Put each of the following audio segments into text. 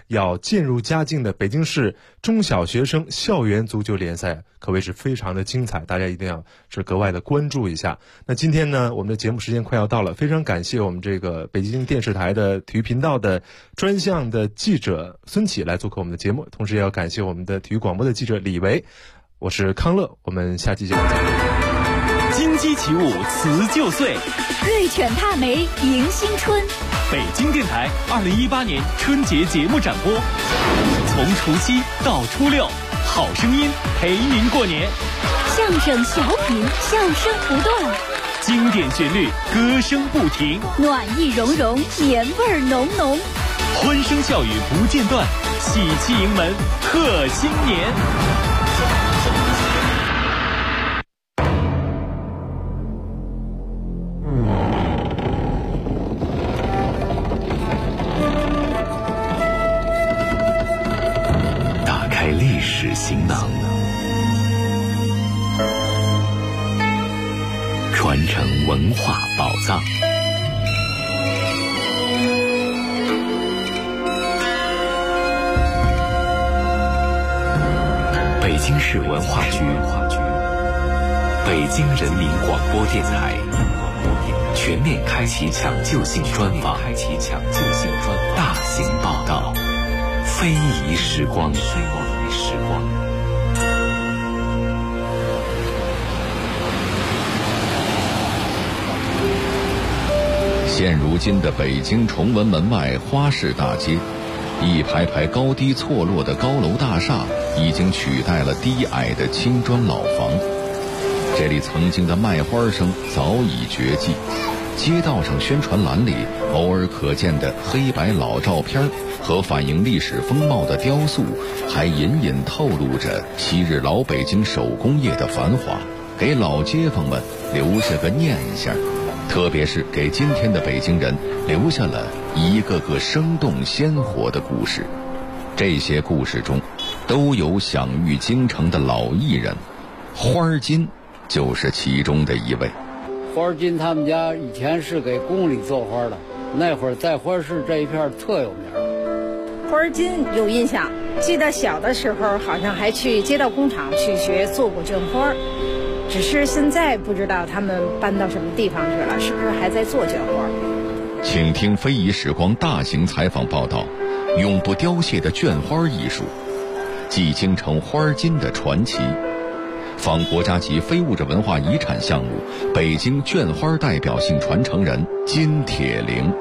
要渐入佳境的北京市中小学生校园足球联赛，可谓是非常的精彩，大家一定要是格外的关注一下。那今天呢，我们的节目时间快要到了，非常感谢我们这个北京电视台的体育频道的专项的记者孙启来做客我们的节目，同时也要感谢我们的体育广播的记者李维。我是康乐，我们下期节目再见。 金鸡起舞辞旧岁， 瑞犬踏梅迎新春。 北京电台2018年春节节目展播，从除夕到初六，好声音陪您过年。 相声小品，笑声不断， 经典旋律，歌声不停， 暖意融融，年味浓浓， 欢声笑语不间断，喜气迎门贺新年。 历史行囊，传承文化宝藏。北京市文化局、北京人民广播电台全面开启抢救性专访，大型报道，非遗时光。 现如今的北京崇文门外花市大街，一排排高低错落的高楼大厦已经取代了低矮的青砖老房。这里曾经的卖花声早已绝迹，街道上宣传栏里偶尔可见的黑白老照片和反映历史风貌的雕塑，还隐隐透露着昔日老北京手工业的繁华，给老街坊们留下个念想，特别是给今天的北京人留下了一个个生动鲜活的故事。这些故事中都有享誉京城的老艺人，花金就是其中的一位。 花金他们家以前是给宫里做花的，那会儿在花市这一片特有名。 花金有印象，记得小的时候好像还去街道工厂去学做过绢花，只是现在不知道他们搬到什么地方去了，是不是还在做绢花？ 请听非遗时光大型采访报道，永不凋谢的绢花艺术，继京城花金的传奇，访国家级非物质文化遗产项目北京绢花代表性传承人金铁陵。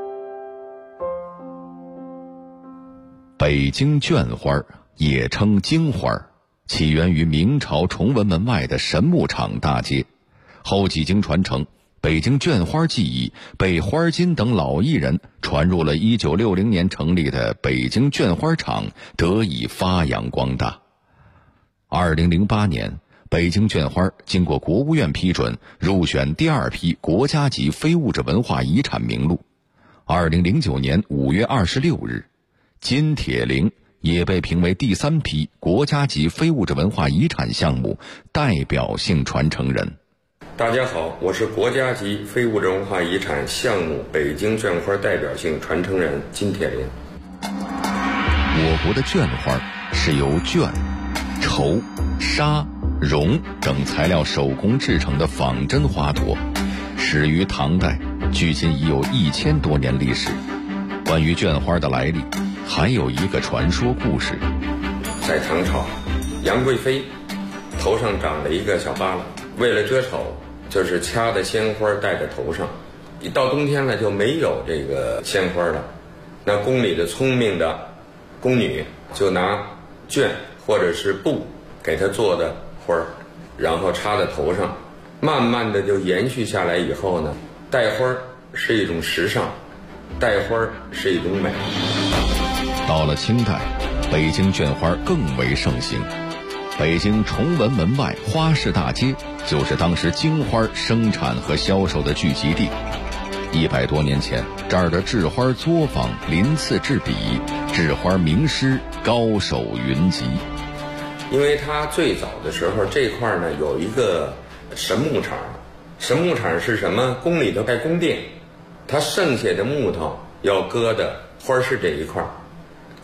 北京绢花也称京花，起源于明朝崇文门外的神木厂大街，后几经传承，北京绢花技艺被花金等老艺人传入了1960年成立的北京绢花厂，得以发扬光大。2008年，北京绢花经过国务院批准，入选第2批国家级非物质文化遗产名录。2009年5月26日，金铁陵也被评为第3批国家级非物质文化遗产项目代表性传承人。 大家好，我是国家级非物质文化遗产项目北京绢花代表性传承人金铁陵。 我国的绢花是由绢、绸、纱、绒等材料手工制成的仿真花朵，始于唐代，距今已有1000多年历史。关于绢花的来历，还有一个传说故事。 在唐朝，杨贵妃头上长了一个小疤了，为了遮丑，就是掐的鲜花戴在头上。一到冬天了就没有这个鲜花了，那宫里的聪明的宫女就拿绢或者是布给她做的花儿，然后插在头上，慢慢的就延续下来。以后呢，戴花是一种时尚，戴花是一种美。 到了清代，北京绢花更为盛行，北京崇文门外花市大街就是当时京花生产和销售的聚集地。100多年前，这儿的制花作坊鳞次栉比，制花名师高手云集。 因为它最早的时候这块呢有一个神木厂，神木厂是什么？宫里头盖宫殿，它剩下的木头要搁的花市这一块，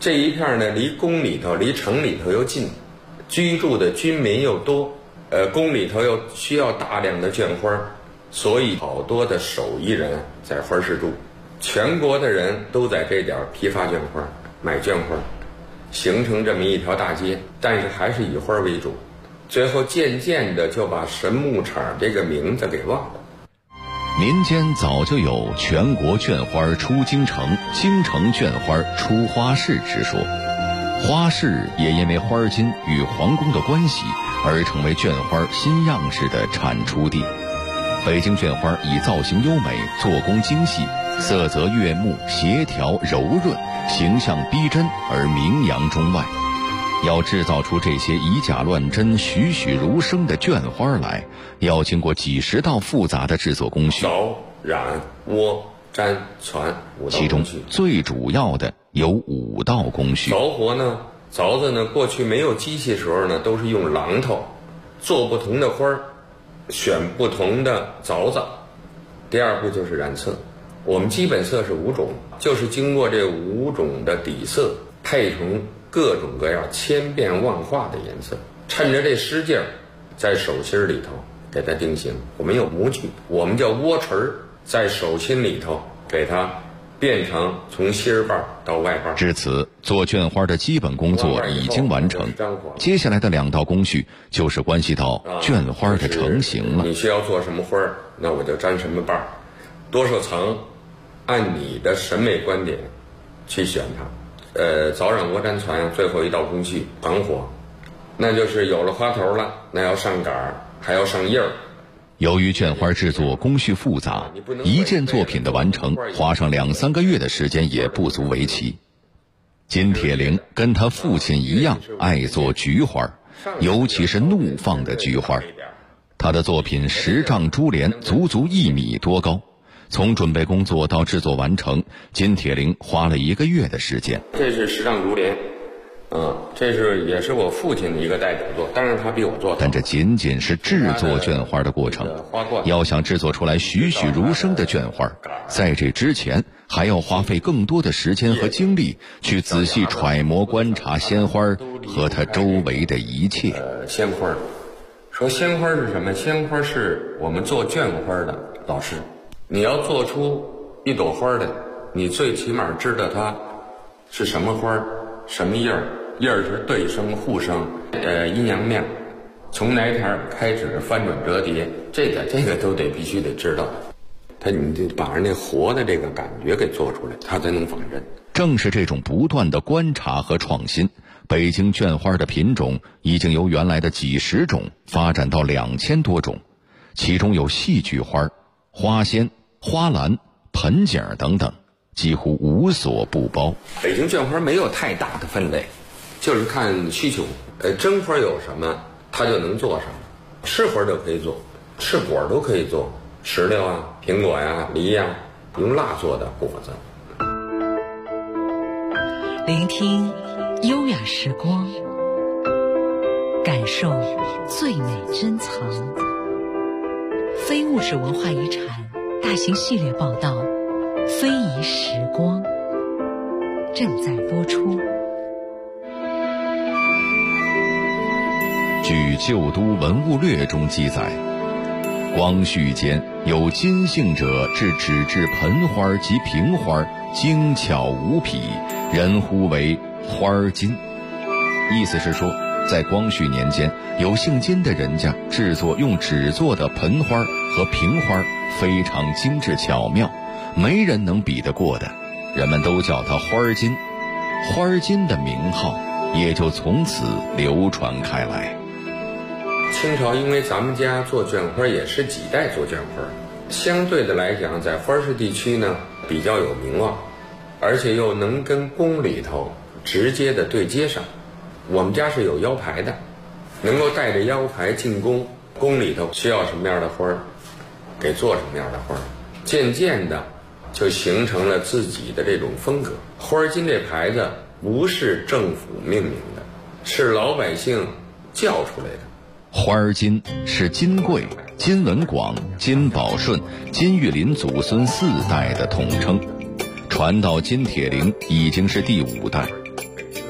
这一片呢，离宫里头、离城里头又近，居住的军民又多，宫里头又需要大量的绢花，所以好多的手艺人在花市住，全国的人都在这点批发绢花、买绢花，形成这么一条大街，但是还是以花为主。最后渐渐的就把神木场这个名字给忘了。 民间早就有全国绢花出京城，京城绢花出花市之说，花市也因为花巾与皇宫的关系而成为绢花新样式的产出地。北京绢花以造型优美、做工精细、色泽悦目、协调柔润、形象逼真而名扬中外。要制造出这些以假乱真、栩栩如生的绢花来，要经过几十道复杂的制作工序。 凿、染、窝、粘、传5道工序， 其中最主要的有5道工序。 凿活呢，凿子呢，过去没有机器时候呢，都是用榔头做不同的花儿，选不同的凿子。第二步就是染色，我们基本色是5种，就是经过这5种的底色配成各种各样千变万化的颜色，趁着这使劲儿，在手心里头给它定型。我们有模具，我们叫窝锤儿，在手心里头给它变成从心儿瓣到外瓣。 至此，做绢花的基本工作已经完成，接下来的2道工序就是关系到绢花的成型了。 你需要做什么花儿，那我就粘什么瓣儿，多少层，按你的审美观点去选它。凿染窝粘传，最后1道工序传火，那就是有了花头了，那要上杆，还要上叶儿。 由于绢花制作工序复杂，一件作品的完成花上2-3个月的时间也不足为奇。金铁陵跟他父亲一样爱做菊花，尤其是怒放的菊花。他的作品10丈珠帘足足1米多高，从准备工作到制作完成，金铁陵花了1个月的时间。 这是10丈珠帘，这也是我父亲的一个代表作，当然他比我做。 但这仅仅是制作绢花的过程，要想制作出来栩栩如生的绢花，在这之前还要花费更多的时间和精力去仔细揣摩观察鲜花和它周围的一切。 鲜花，说鲜花是什么？鲜花是我们做绢花的老师。你要做出一朵花的，你最起码知道它是什么花、什么叶儿，叶儿是对生、互生，阴阳面，从哪台开始翻转折叠，这个都必须得知道。你得把人那活的这个感觉给做出来，它才能仿真。 正是这种不断的观察和创新，北京绢花的品种已经由原来的几十种发展到2000多种，其中有戏剧花、花仙、花篮、盆景等等，几乎无所不包。 北京绢花没有太大的分类，就是看需求。真花有什么，它就能做什么。是花都可以做，是果都可以做，石榴啊、苹果呀、梨呀，用蜡做的果子。 聆听优雅时光，感受最美珍藏。非物质文化遗产大型系列报道《非遗时光》正在播出。 据《旧都文物略》中记载，光绪间有金姓者制纸质盆花及瓶花，精巧无匹，人呼为花金。意思是说，在光绪年间，有姓金的人家制作用纸做的盆花和瓶花非常精致巧妙，没人能比得过的，人们都叫它花金。花金的名号也就从此流传开来。 清朝因为咱们家做绢花也是几代做绢花，相对的来讲，在花市地区呢比较有名望，而且又能跟宫里头直接的对接上。我们家是有腰牌的，能够带着腰牌进宫，宫里头需要什么样的花，给做什么样的花，渐渐的就形成了自己的这种风格。花金这牌子不是政府命名的，是老百姓叫出来的。 花金是金贵、金文广、金宝顺、金玉林祖孙4代的统称，传到金铁陵已经是第5代。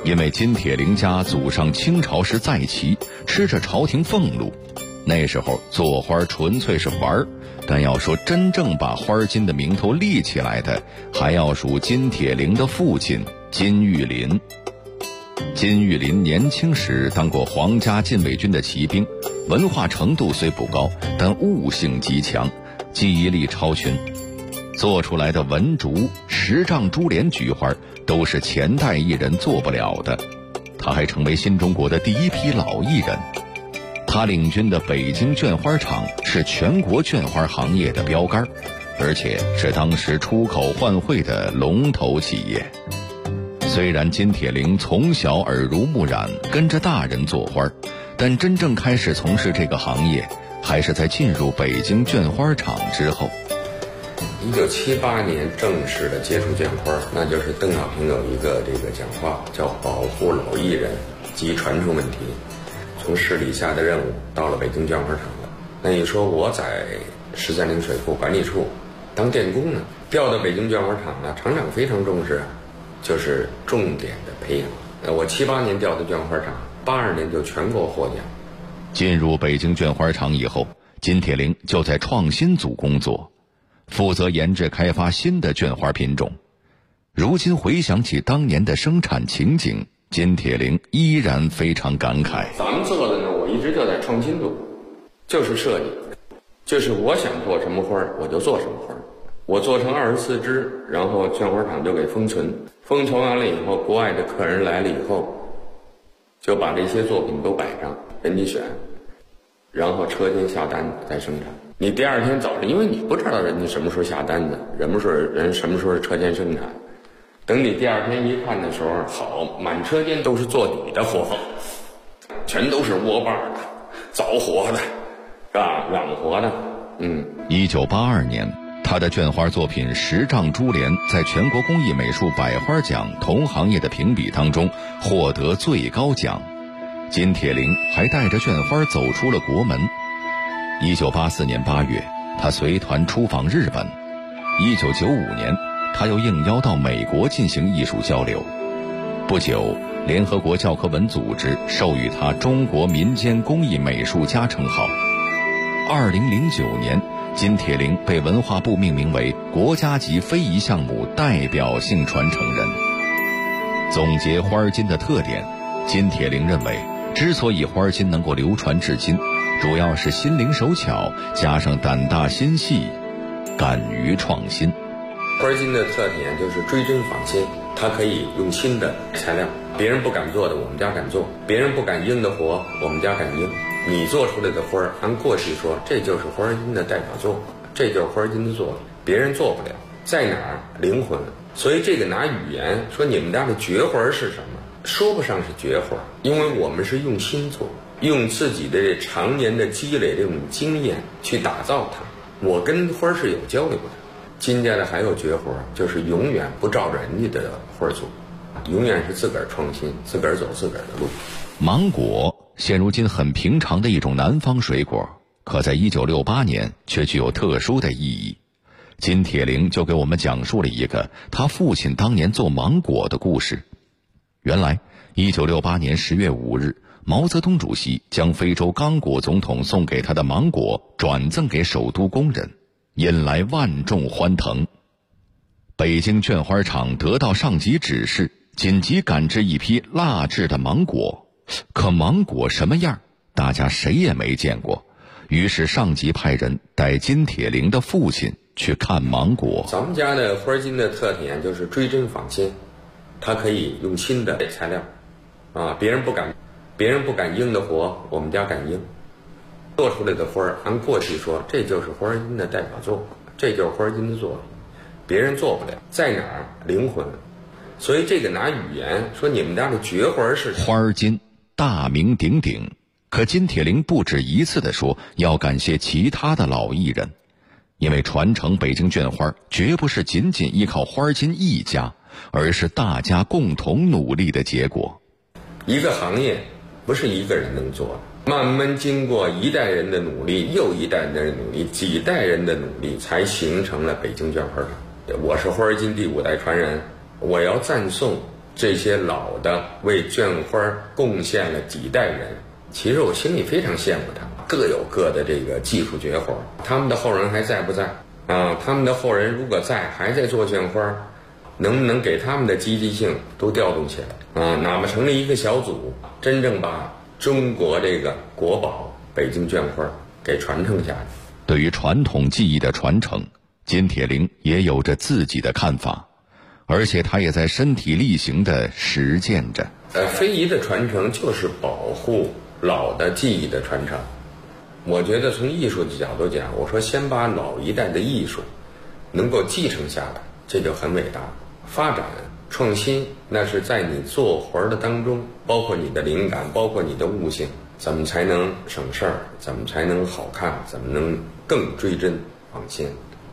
因为金铁陵家祖上清朝时在旗，吃着朝廷俸禄，那时候做花纯粹是玩儿，但要说真正把花金的名头立起来的，还要数金铁陵的父亲金玉林。金玉林年轻时当过皇家禁卫军的骑兵，文化程度虽不高，但悟性极强，记忆力超群，做出来的文竹、10丈珠帘菊花都是前代艺人做不了的。他还成为新中国的第一批老艺人。他领军的北京绢花厂是全国绢花行业的标杆，而且是当时出口换汇的龙头企业。虽然金铁陵从小耳濡目染，跟着大人做花，但真正开始从事这个行业，还是在进入北京绢花厂之后。 1978年正式的接触绢花，那就是邓小平有一个这个讲话，叫保护老艺人及传承问题。从市里下的任务到了北京绢花厂了。那你说我在13陵水库管理处当电工呢，调到北京绢花厂呢，厂长非常重视，就是重点的培养。我78年调的绢花厂，82年就全国获奖。 进入北京绢花厂以后，金铁陵就在创新组工作，负责研制开发新的绢花品种。如今回想起当年的生产情景，金铁陵依然非常感慨。 咱们做的呢，我一直就在创新组，就是设计，就是我想做什么花我就做什么花。我做成24支，然后绢花厂就给封存，封存完了以后，国外的客人来了以后，就把这些作品都摆上，人家选，然后车间下单再生产。你第二天早上，因为你不知道人家什么时候下单的，人什么时候车间生产，等你第二天一看的时候，好，满车间都是做底的活，全都是窝把的、凿活的，是吧？染活的。 1982年，他的绢花作品10丈珠帘在全国工艺美术百花奖同行业的评比当中获得最高奖。金铁陵还带着绢花走出了国门。1984年8月，他随团出访日本。1995年，他又应邀到美国进行艺术交流。不久，联合国教科文组织授予他中国民间工艺美术家称号。2009年，金铁陵被文化部命名为国家级非遗项目代表性传承人。总结花金的特点，金铁陵认为，之所以花金能够流传至今，主要是心灵手巧加上胆大心细，敢于创新。 花金的特点就是追真仿新，它可以用新的材料，别人不敢做的我们家敢做，别人不敢应的活我们家敢应。你做出来的花，按过去说这就是花金的代表作，这就是花金的作品，别人做不了。在哪儿？灵魂。所以这个拿语言说你们家的绝花是什么，说不上是绝花，因为我们是用心做，用自己的常年的积累这种经验去打造它。我跟花是有交流的。金家的还有绝活，就是永远不照着人家的花做，永远是自个儿创新，自个儿走自个儿的路。 芒果现如今很平常的一种南方水果，可在1968年却具有特殊的意义。金铁陵就给我们讲述了一个他父亲当年做芒果的故事。原来1968年10月5日，毛泽东主席将非洲刚果总统送给他的芒果转赠给首都工人，引来万众欢腾。北京绢花厂得到上级指示，紧急赶制一批蜡制的芒果，可芒果什么样，大家谁也没见过。于是上级派人带金铁陵的父亲去看芒果。 咱们家的花金的特点就是追真仿新，它可以用新的材料，别人不敢应的活，我们家敢应。做出来的花，按过去说这就是花金的代表作，这就是花金的作品，别人做不了。在哪儿？灵魂。所以这个拿语言说你们家的绝花是什么？ 花金大名鼎鼎，可金铁陵不止一次地说要感谢其他的老艺人，因为传承北京绢花绝不是仅仅依靠花金一家，而是大家共同努力的结果。 一个行业不是一个人能做的，慢慢经过一代人的努力，又一代人的努力，几代人的努力，才形成了北京绢花厂。我是花金第5代传人，我要赞颂这些老的为绢花贡献了几代人，其实我心里非常羡慕他们，各有各的这个技术绝活。他们的后人还在不在啊？他们的后人如果在，还在做绢花，能不能给他们的积极性都调动起来啊？哪怕成立一个小组，真正把中国这个国宝北京绢花给传承下来。 对于传统技艺的传承，金铁霖也有着自己的看法，而且他也在身体力行地实践着。 非遗的传承就是保护老的技艺的传承。我觉得从艺术的角度讲，我说先把老一代的艺术能够继承下来，这就很伟大。发展创新，那是在你做活的当中，包括你的灵感，包括你的悟性，怎么才能省事儿，怎么才能好看，怎么能更追真放心。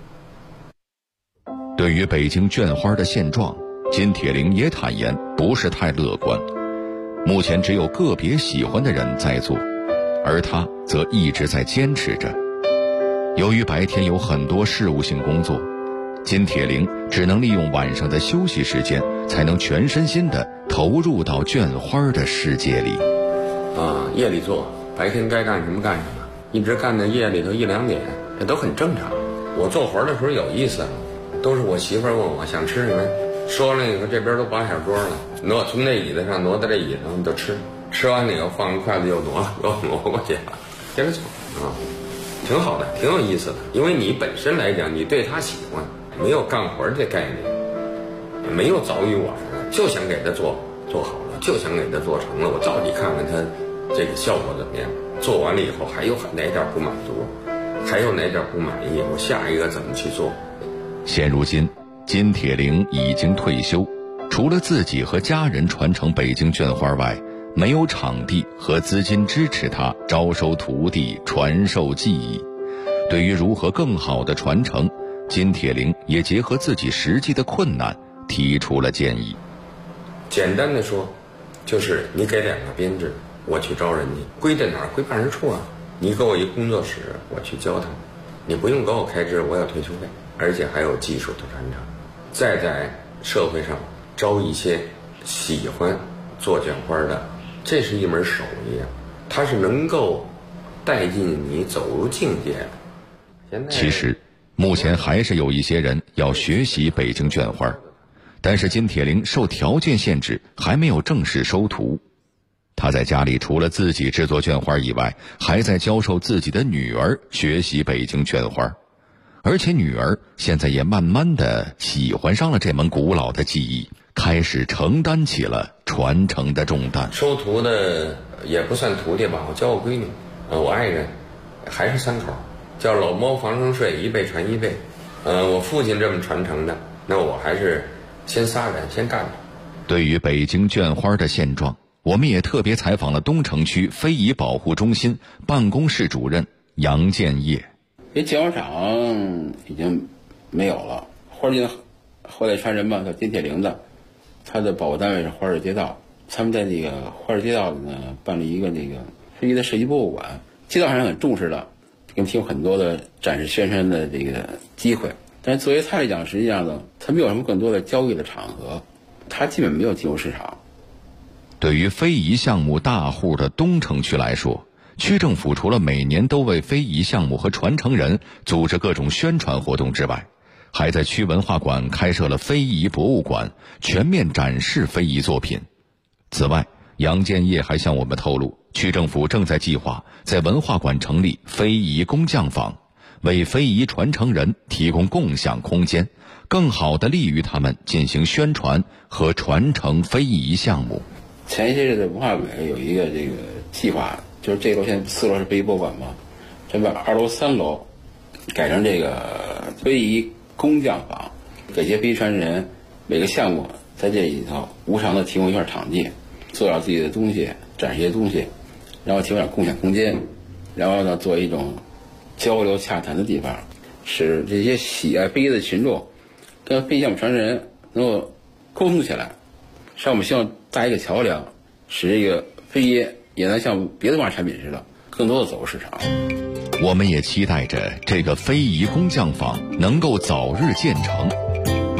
对于北京绢花的现状，金铁霖也坦言不是太乐观，目前只有个别喜欢的人在做，而他则一直在坚持着。由于白天有很多事务性工作，金铁霖只能利用晚上的休息时间，才能全身心地投入到绢花的世界里。 夜里做，白天该干什么干什么，一直干到夜里头1、2点，这都很正常。我做活的时候有意思，都是我媳妇问我想吃什么，说了以后这边都摆小桌了，从那椅子上挪到这椅子上就吃，吃完了以后放个筷子又挪过去了，接着做挺好的，挺有意思的。因为你本身来讲，你对他喜欢，没有干活这概念，没有早与晚，就想给他做好了，就想给他做成了。我到底看看他这个效果怎么样，做完了以后还有哪点不满足，还有哪点不满意，我下一个怎么去做。 现如今，金铁霖已经退休，除了自己和家人传承北京绢花外，没有场地和资金支持他招收徒弟、传授技艺。对于如何更好的传承，金铁霖也结合自己实际的困难，提出了建议。 简单的说，就是你给2个编制，我去招人去，归在哪儿？归办事处啊。你给我一工作室，我去教他们，你不用给我开支，我有退休费，而且还有技术的传承。再在社会上招一些喜欢做绢花的，这是一门手艺啊，它是能够带进你走入境界的。 其实目前还是有一些人要学习北京绢花，但是金铁霖受条件限制，还没有正式收徒。他在家里除了自己制作绢花以外，还在教授自己的女儿学习北京绢花，而且女儿现在也慢慢的喜欢上了这门古老的技艺，开始承担起了传承的重担。 收徒的也不算徒弟吧，我教我闺女，我爱人，还是3口，叫老猫防生睡，一辈传一辈。我父亲这么传承的，那我还是先撒人先干着。 对于北京绢花的现状，我们也特别采访了东城区非遗保护中心办公室主任杨建业。 这绢花厂已经没有了，花街后来传人嘛，叫金铁霖的，他的保护单位是花市街道，他们在这个花市街道呢办了一个那个非遗的设计博物馆，街道上很重视的，给我们提供很多的展示宣传的这个机会。但是作为他来讲，实际上呢，他没有什么更多的交易的场合，他基本没有进入市场。 对于非遗项目大户的东城区来说，区政府除了每年都为非遗项目和传承人组织各种宣传活动之外，还在区文化馆开设了非遗博物馆，全面展示非遗作品。此外，杨建业还向我们透露，区政府正在计划在文化馆成立非遗工匠坊，为非遗传承人提供共享空间，更好地利于他们进行宣传和传承非遗项目。 前些日子文化委有一个这个计划，就是这楼现在4楼是非遗博物馆嘛，这把2楼、3楼改成这个非遗工匠坊，给这些非遗传承人每个项目在这里头无偿的提供一块场地，做点自己的东西，展示一些东西，然后提供点共享空间，然后呢做一种交流洽谈的地方，使这些喜爱非遗的群众跟非遗项目传承人能够沟通起来。实际上我们希望搭一个桥梁，使这个非遗也能像别的文化产品似的，更多的走入市场。 我们也期待着这个非遗工匠坊能够早日建成，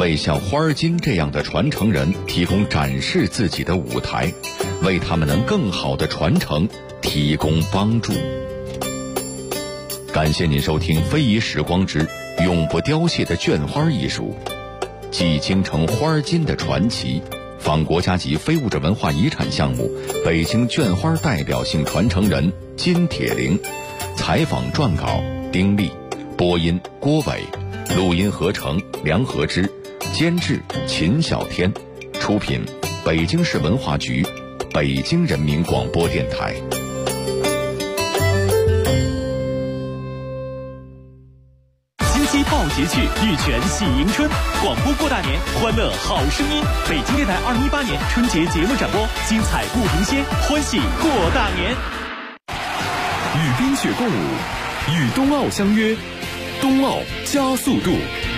为像花儿金这样的传承人提供展示自己的舞台，为他们能更好的传承提供帮助。感谢您收听非遗时光之永不凋谢的绢花艺术，继京城花儿金的传奇，仿国家级非物质文化遗产项目北京绢花代表性传承人金铁苓，采访撰稿丁力，播音郭伟，录音合成梁和之，监制秦小天，出品北京市文化局、北京人民广播电台。 金鸡报捷趣，玉泉喜迎春，广播过大年，欢乐好声音。北京电台2018年春节节目展播，精彩不停歇，欢喜过大年。 与冰雪共舞，与冬奥相约，冬奥加速度。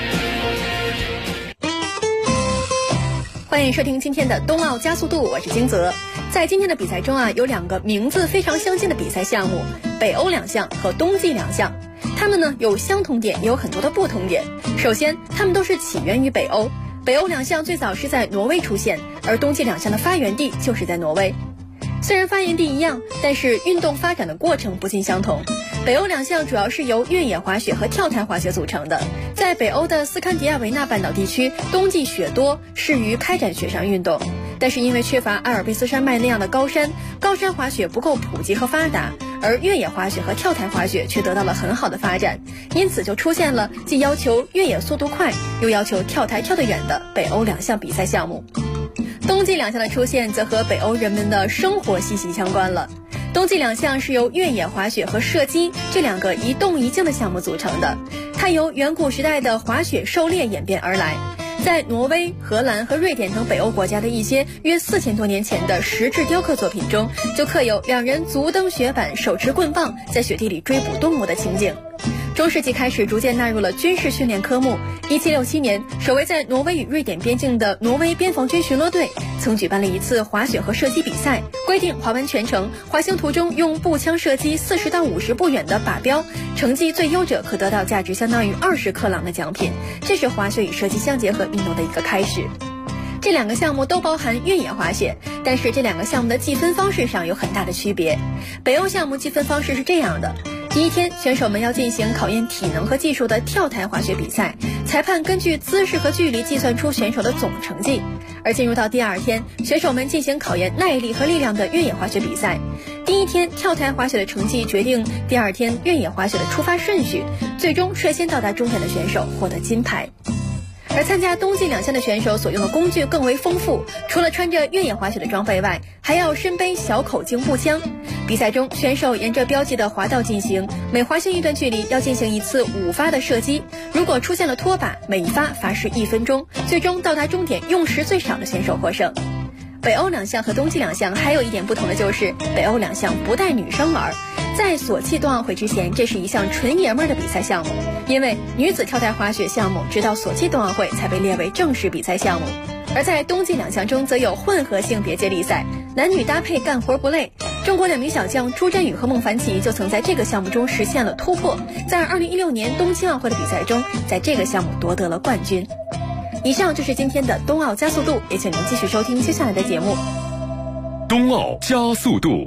欢迎收听今天的冬奥加速度，我是金泽。在今天的比赛中有两个名字非常相近的比赛项目，北欧两项和冬季两项。它们呢有相同点，也有很多的不同点。首先，它们都是起源于北欧，北欧两项最早是在挪威出现，而冬季两项的发源地就是在挪威。虽然发源地一样，但是运动发展的过程不尽相同。北欧两项主要是由越野滑雪和跳台滑雪组成的。在北欧的斯堪的维纳半岛地区，冬季雪多，适于开展雪上运动。但是因为缺乏阿尔卑斯山脉那样的高山滑雪不够普及和发达，而越野滑雪和跳台滑雪却得到了很好的发展，因此就出现了既要求越野速度快，又要求跳台跳得远的北欧两项比赛项目。冬季两项的出现则和北欧人们的生活息息相关了。冬季两项是由越野滑雪和射击这两个一动一静的项目组成的，它由远古时代的滑雪狩猎演变而来。在挪威、荷兰和瑞典等北欧国家的一些约4000多年前的石质雕刻作品中，就刻有两人足蹬雪板，手持棍棒，在雪地里追捕动物的情景。中世纪开始逐渐纳入了军事训练科目。1767年，守卫在挪威与瑞典边境的挪威边防军巡逻队曾举办了一次滑雪和射击比赛，规定滑完全程，滑行途中用步枪射击40到50步远的靶标，成绩最优者可得到价值相当于20克朗的奖品。这是滑雪与射击相结合运动的一个开始。这两个项目都包含越野滑雪，但是这两个项目的计分方式上有很大的区别。北欧项目计分方式是这样的：第一天，选手们要进行考验体能和技术的跳台滑雪比赛，裁判根据姿势和距离计算出选手的总成绩。而进入到第二天，选手们进行考验耐力和力量的越野滑雪比赛。第一天跳台滑雪的成绩决定第二天越野滑雪的出发顺序，最终率先到达终点的选手获得金牌。而参加冬季两项的选手所用的工具更为丰富，除了穿着越野滑雪的装备外，还要身背小口径步枪。比赛中，选手沿着标记的滑道进行，每滑行一段距离要进行一次5发的射击，如果出现了脱靶，每一发罚时1分钟，最终到达终点用时最少的选手获胜。北欧两项和冬季两项还有一点不同的就是，北欧两项不带女生玩。在索契冬奥会之前，这是一项纯爷们儿的比赛项目，因为女子跳台滑雪项目直到索契冬奥会才被列为正式比赛项目。而在冬季两项中则有混合性别接力赛，男女搭配干活不累。中国2名小将朱振宇和孟凡奇就曾在这个项目中实现了突破，在2016年冬季奥会的比赛中，在这个项目夺得了冠军。以上就是今天的冬奥加速度，也请您继续收听接下来的节目。 冬奥加速度。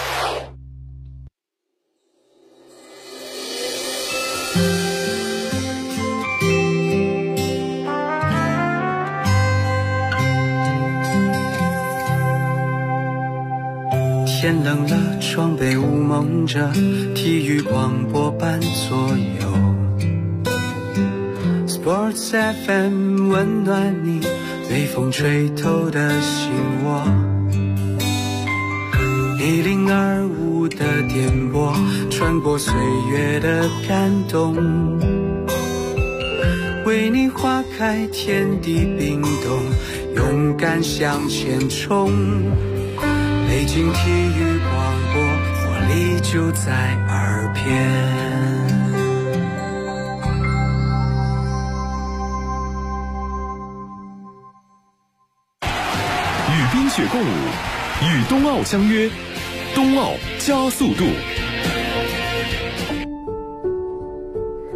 天冷了，窗被雾蒙着，体育广播伴左右。Sports FM 温暖你，被风吹透的心窝。1025的电波，穿过岁月的感动，为你花开，天地冰冻，勇敢向前冲。北京体育广播，活力就在耳边。 与冰雪共舞，与冬奥相约，冬奥加速度。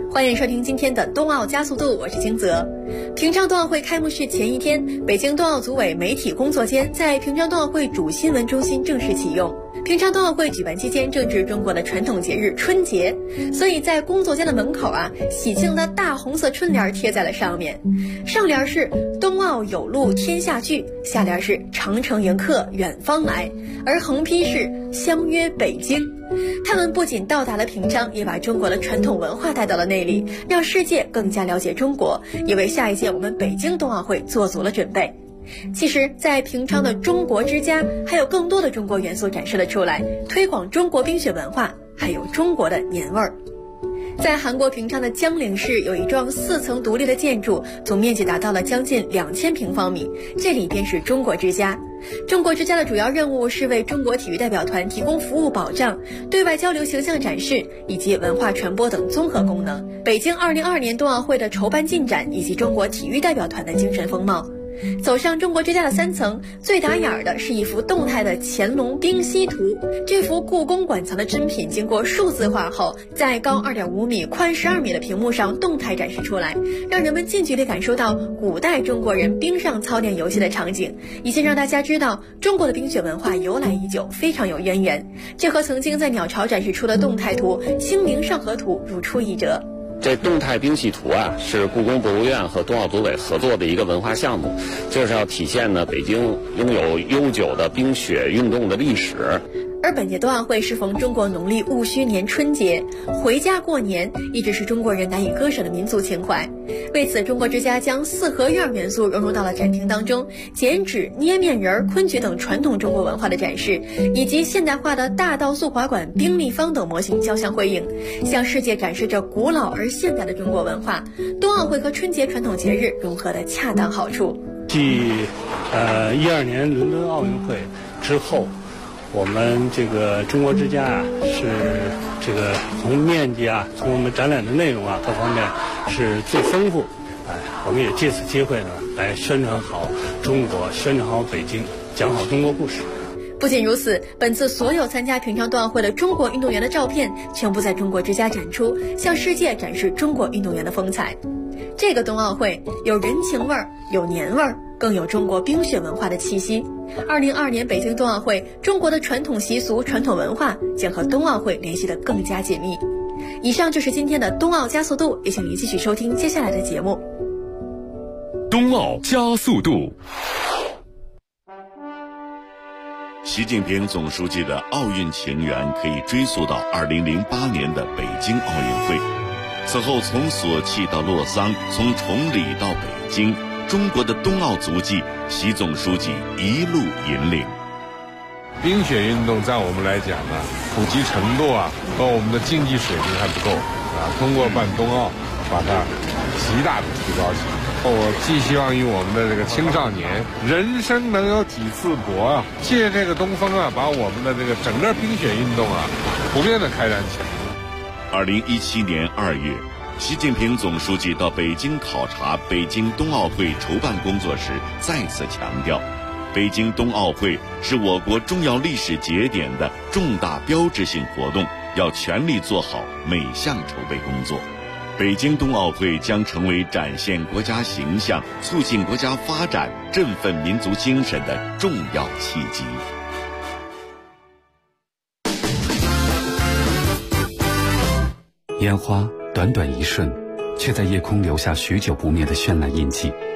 欢迎收听今天的冬奥加速度，我是金泽。平昌冬奥会开幕式前一天，北京冬奥组委媒体工作间在平昌冬奥会主新闻中心正式启用。平昌冬奥会举办期间正值中国的传统节日春节，所以在工作间的门口喜庆的大红色春联贴在了上面，上联是冬奥有路天下聚，下联是长城迎客远方来，而横批是相约北京。他们不仅到达了平昌，也把中国的传统文化带到了那里，让世界更加了解中国，也为下一届我们北京冬奥会做足了准备。其实在平昌的中国之家还有更多的中国元素展示了出来，推广中国冰雪文化，还有中国的年味儿。在韩国平昌的江陵市有一幢4层独立的建筑，总面积达到了将近2000平方米，这里便是中国之家。中国之家的主要任务是为中国体育代表团提供服务保障、对外交流形象展示以及文化传播等综合功能。北京2022年冬奥会的筹办进展以及中国体育代表团的精神风貌。走上中国之家的3层，最打眼的是一幅动态的乾隆冰溪图。这幅故宫馆藏的珍品经过数字化后，在高2.5米、宽12米的屏幕上动态展示出来，让人们近距离感受到古代中国人冰上操练游戏的场景，以及让大家知道中国的冰雪文化由来已久，非常有渊源。这和曾经在鸟巢展示出的动态图《清明上河图》如出一辙。 这动态冰洗图是故宫博物院和冬奥组委合作的一个文化项目，就是要体现呢北京拥有悠久的冰雪运动的历史。 而本届冬奥会适逢中国农历戊戌年春节，回家过年一直是中国人难以割舍的民族情怀。为此，中国之家将4合院元素融入到了展厅当中，剪纸、捏面人、昆曲等传统中国文化的展示，以及现代化的大道速滑馆、冰立方等模型交相辉映，向世界展示着古老而现代的中国文化。冬奥会和春节传统节日融合的恰当好处。 继12年伦敦奥运会之后，我们这个中国之家是这个从面积从我们展览的内容各方面是最丰富。我们也借此机会呢，来宣传好中国，宣传好北京，讲好中国故事。 不仅如此，本次所有参加平昌冬奥会的中国运动员的照片全部在中国之家展出，向世界展示中国运动员的风采。这个冬奥会有人情味儿，有年味儿，更有中国冰雪文化的气息。2022年北京冬奥会，中国的传统习俗、传统文化将和冬奥会联系得更加紧密。以上就是今天的冬奥加速度，也请您继续收听接下来的节目。 冬奥加速度。 习近平总书记的奥运情缘可以追溯到2008年的北京奥运会。此后从索契到洛桑，从崇礼到北京，中国的冬奥足迹，习总书记一路引领。 冰雪运动在我们来讲呢，普及程度和我们的竞技水平还不够通过办冬奥，把它极大的提高起来。我寄希望于我们的这个青少年，人生能有几次搏借这个东风把我们的这个整个冰雪运动普遍的开展起来。 2017年2月，习近平总书记到北京考察北京冬奥会筹办工作时，再次强调，北京冬奥会是我国重要历史节点的重大标志性活动，要全力做好每项筹备工作。北京冬奥会将成为展现国家形象、促进国家发展、振奋民族精神的重要契机。 烟花短短一瞬，却在夜空留下许久不灭的绚烂印记。